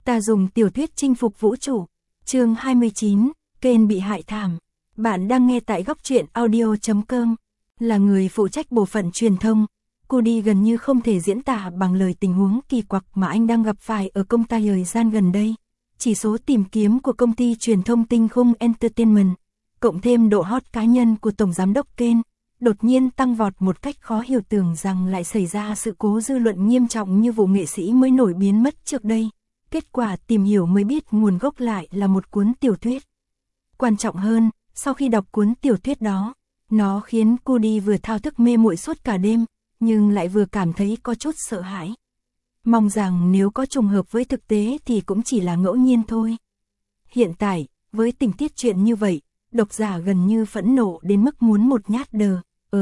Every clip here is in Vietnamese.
Ta dùng tiểu thuyết chinh phục vũ trụ. Chương 29, Kane bị hại thảm. Bạn đang nghe tại góc truyện audio.com. Là người phụ trách bộ phận truyền thông, Cody gần như không thể diễn tả bằng lời tình huống kỳ quặc mà anh đang gặp phải ở công ty thời gian gần đây. Chỉ số tìm kiếm của công ty truyền thông Tinh Khung Entertainment, cộng thêm độ hot cá nhân của Tổng Giám đốc Kane, đột nhiên tăng vọt một cách khó hiểu, tưởng rằng lại xảy ra sự cố dư luận nghiêm trọng như vụ nghệ sĩ mới nổi biến mất trước đây. Kết quả tìm hiểu mới biết nguồn gốc lại là một cuốn tiểu thuyết. Quan trọng hơn, sau khi đọc cuốn tiểu thuyết đó, nó khiến Cody vừa thao thức mê muội suốt cả đêm, nhưng lại vừa cảm thấy có chút sợ hãi. Mong rằng nếu có trùng hợp với thực tế thì cũng chỉ là ngẫu nhiên thôi. Hiện tại, với tình tiết chuyện như vậy, độc giả gần như phẫn nộ đến mức muốn một nhát đờ,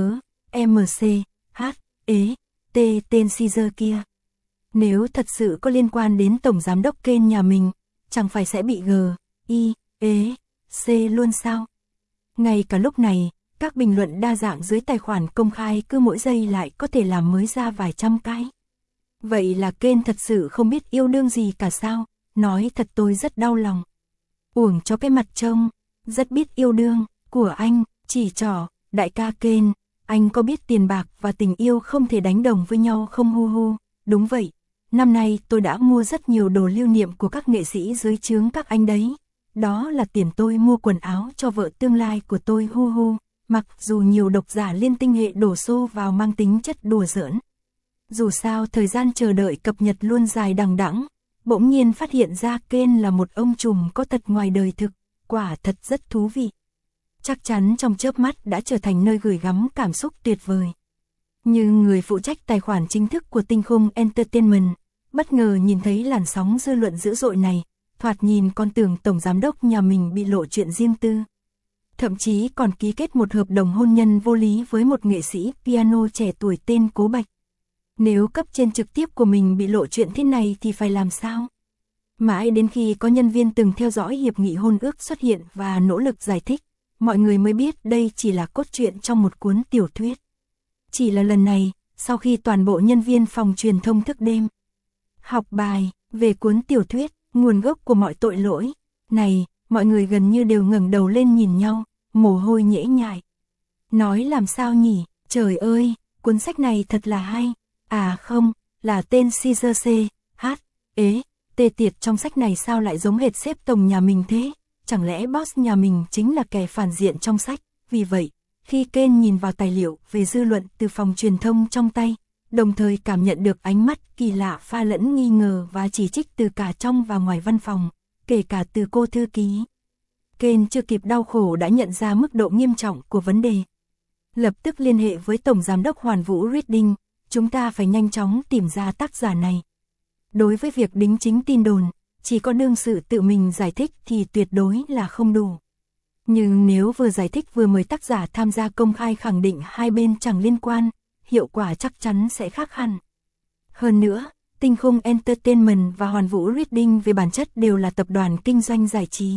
T tên Caesar kia. Nếu thật sự có liên quan đến Tổng Giám đốc Kane nhà mình, chẳng phải sẽ bị C luôn sao? Ngay cả lúc này, các bình luận đa dạng dưới tài khoản công khai cứ mỗi giây lại có thể làm mới ra vài trăm cái. Vậy là Kane thật sự không biết yêu đương gì cả sao? Nói thật tôi rất đau lòng. Uổng cho cái mặt trông rất biết yêu đương của anh, chỉ trỏ, đại ca Kane, anh có biết tiền bạc và tình yêu không thể đánh đồng với nhau không hu hu? Đúng vậy, năm nay tôi đã mua rất nhiều đồ lưu niệm của các nghệ sĩ dưới trướng các anh đấy. Đó là tiền tôi mua quần áo cho vợ tương lai của tôi hu hu. Mặc dù nhiều độc giả liên tinh hệ đổ xô vào mang tính chất đùa giỡn. Dù sao thời gian chờ đợi cập nhật luôn dài đằng đẵng, bỗng nhiên phát hiện ra Kane là một ông trùm có tật ngoài đời thực, quả thật rất thú vị. Chắc chắn trong chớp mắt đã trở thành nơi gửi gắm cảm xúc tuyệt vời. Nhưng người phụ trách tài khoản chính thức của Tinh Khung Entertainment, bất ngờ nhìn thấy làn sóng dư luận dữ dội này, thoạt nhìn con tưởng Tổng Giám đốc nhà mình bị lộ chuyện riêng tư. Thậm chí còn ký kết một hợp đồng hôn nhân vô lý với một nghệ sĩ piano trẻ tuổi tên Cố Bạch. Nếu cấp trên trực tiếp của mình bị lộ chuyện thế này thì phải làm sao? Mãi đến khi có nhân viên từng theo dõi hiệp nghị hôn ước xuất hiện và nỗ lực giải thích, mọi người mới biết đây chỉ là cốt truyện trong một cuốn tiểu thuyết. Chỉ là lần này, sau khi toàn bộ nhân viên phòng truyền thông thức đêm học bài về cuốn tiểu thuyết, nguồn gốc của mọi tội lỗi này, mọi người gần như đều ngẩng đầu lên nhìn nhau, mồ hôi nhễ nhại. Nói làm sao nhỉ, trời ơi, cuốn sách này thật là hay. À không, là tên Caesar tiệt trong sách này sao lại giống hệt sếp tổng nhà mình thế? Chẳng lẽ boss nhà mình chính là kẻ phản diện trong sách? Vì vậy, khi Kane nhìn vào tài liệu về dư luận từ phòng truyền thông trong tay, đồng thời cảm nhận được ánh mắt kỳ lạ pha lẫn nghi ngờ và chỉ trích từ cả trong và ngoài văn phòng, kể cả từ cô thư ký. Kane chưa kịp đau khổ đã nhận ra mức độ nghiêm trọng của vấn đề. Lập tức liên hệ với Tổng Giám đốc Hoàn Vũ Reading, chúng ta phải nhanh chóng tìm ra tác giả này. Đối với việc đính chính tin đồn, chỉ có đương sự tự mình giải thích thì tuyệt đối là không đủ. Nhưng nếu vừa giải thích vừa mời tác giả tham gia công khai khẳng định hai bên chẳng liên quan, hiệu quả chắc chắn sẽ khác hẳn. Hơn nữa, Tinh Khung Entertainment và Hoàn Vũ Reading về bản chất đều là tập đoàn kinh doanh giải trí.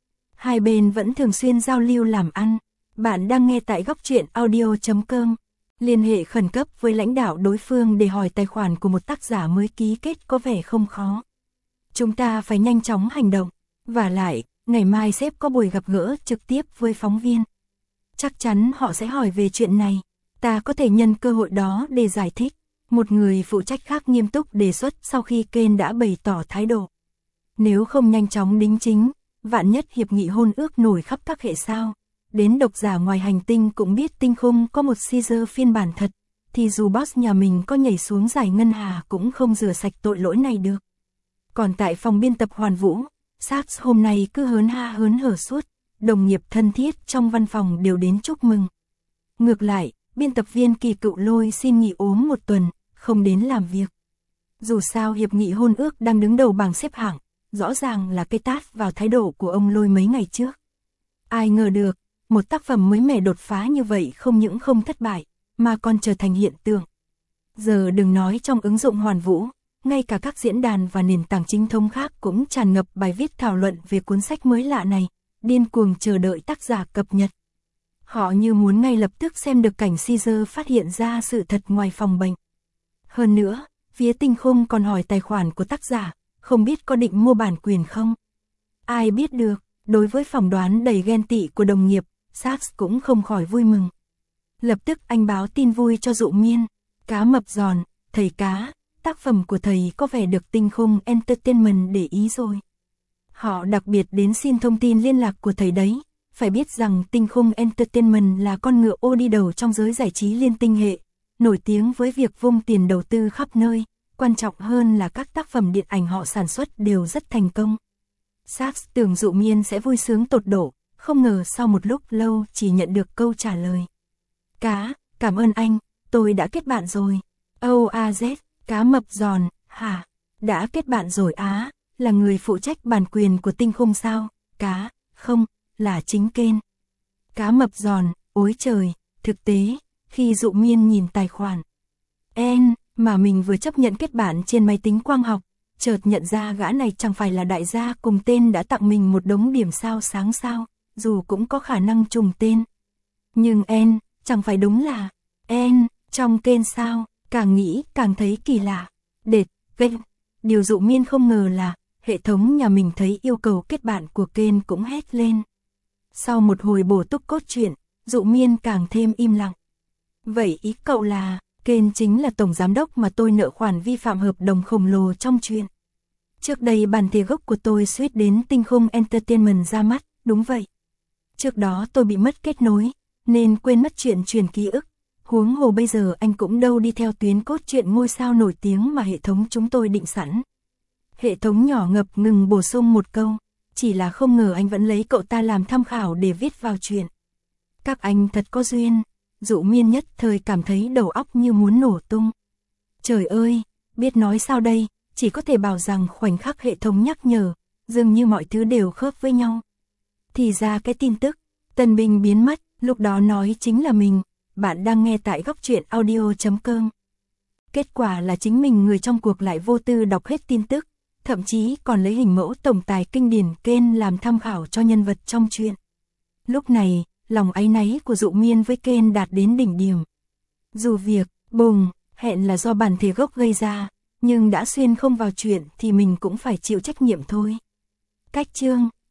Hai bên vẫn thường xuyên giao lưu làm ăn. Bạn đang nghe tại góc truyện audio.com. Liên hệ khẩn cấp với lãnh đạo đối phương để hỏi tài khoản của một tác giả mới ký kết có vẻ không khó. Chúng ta phải nhanh chóng hành động. Và lại, ngày mai sếp có buổi gặp gỡ trực tiếp với phóng viên. Chắc chắn họ sẽ hỏi về chuyện này. Ta có thể nhân cơ hội đó để giải thích. Một người phụ trách khác nghiêm túc đề xuất sau khi Kane đã bày tỏ thái độ. Nếu không nhanh chóng đính chính, vạn nhất hiệp nghị hôn ước nổi khắp các hệ sao, đến độc giả ngoài hành tinh cũng biết Tinh Khung có một Caesar phiên bản thật, thì dù boss nhà mình có nhảy xuống giải ngân hà cũng không rửa sạch tội lỗi này được. Còn tại phòng biên tập Hoàn Vũ, Sachs hôm nay cứ hớn ha hớn hở suốt, đồng nghiệp thân thiết trong văn phòng đều đến chúc mừng. Ngược lại, biên tập viên Kỳ Cựu Lôi xin nghỉ ốm một tuần, không đến làm việc. Dù sao hiệp nghị hôn ước đang đứng đầu bảng xếp hạng, rõ ràng là cái tát vào thái độ của ông Lôi mấy ngày trước. Ai ngờ được, một tác phẩm mới mẻ đột phá như vậy không những không thất bại, mà còn trở thành hiện tượng. Giờ đừng nói trong ứng dụng Hoàn Vũ, ngay cả các diễn đàn và nền tảng chính thống khác cũng tràn ngập bài viết thảo luận về cuốn sách mới lạ này, điên cuồng chờ đợi tác giả cập nhật. Họ như muốn ngay lập tức xem được cảnh Caesar phát hiện ra sự thật ngoài phòng bệnh. Hơn nữa, phía Tinh Khung còn hỏi tài khoản của tác giả, không biết có định mua bản quyền không? Ai biết được, đối với phỏng đoán đầy ghen tị của đồng nghiệp, Sars cũng không khỏi vui mừng. Lập tức anh báo tin vui cho Dụ Miên. Cá mập giòn, thầy cá, tác phẩm của thầy có vẻ được Tinh Khung Entertainment để ý rồi. Họ đặc biệt đến xin thông tin liên lạc của thầy đấy. Phải biết rằng Tinh Khung Entertainment là con ngựa ô đi đầu trong giới giải trí liên tinh hệ, nổi tiếng với việc vung tiền đầu tư khắp nơi, quan trọng hơn là các tác phẩm điện ảnh họ sản xuất đều rất thành công. Sars tưởng Dụ Miên sẽ vui sướng tột độ, không ngờ sau một lúc lâu chỉ nhận được câu trả lời. Cá, cảm ơn anh, tôi đã kết bạn rồi. OAZ, cá mập giòn, hả? Đã kết bạn rồi á, là người phụ trách bản quyền của Tinh Khung sao? Cá, không, là chính Ken. Cá mập giòn, ối trời, thực tế, khi Dụ Miên nhìn tài khoản mà mình vừa chấp nhận kết bạn trên máy tính quang học, chợt nhận ra gã này chẳng phải là đại gia cùng tên đã tặng mình một đống điểm sao sáng sao, dù cũng có khả năng trùng tên. Nhưng chẳng phải đúng là trong Ken sao, càng nghĩ càng thấy kỳ lạ. Điều Dụ Miên không ngờ là, hệ thống nhà mình thấy yêu cầu kết bạn của Ken cũng hét lên. Sau một hồi bổ túc cốt truyện, Dụ Miên càng thêm im lặng. Vậy ý cậu là, Ken chính là tổng giám đốc mà tôi nợ khoản vi phạm hợp đồng khổng lồ trong truyện. Trước đây bản thể gốc của tôi suýt đến Tinh Khung Entertainment ra mắt, đúng vậy. Trước đó tôi bị mất kết nối, nên quên mất chuyện truyền ký ức. Huống hồ bây giờ anh cũng đâu đi theo tuyến cốt truyện ngôi sao nổi tiếng mà hệ thống chúng tôi định sẵn. Hệ thống nhỏ ngập ngừng bổ sung một câu, chỉ là không ngờ anh vẫn lấy cậu ta làm tham khảo để viết vào truyện. Các anh thật có duyên. Dụ Miên nhất thời cảm thấy đầu óc như muốn nổ tung. Trời ơi, biết nói sao đây, chỉ có thể bảo rằng khoảnh khắc hệ thống nhắc nhở, dường như mọi thứ đều khớp với nhau. Thì ra cái tin tức, Tân Bình biến mất, lúc đó nói chính là mình, bạn đang nghe tại Góc Truyện Audio.com. Kết quả là chính mình người trong cuộc lại vô tư đọc hết tin tức, thậm chí còn lấy hình mẫu tổng tài kinh điển Ken làm tham khảo cho nhân vật trong truyện. Lúc này, lòng áy náy của Dụ Miên với Ken đạt đến đỉnh điểm. Dù việc, hẹn là do bản thể gốc gây ra, nhưng đã xuyên không vào chuyện thì mình cũng phải chịu trách nhiệm thôi. Cách chương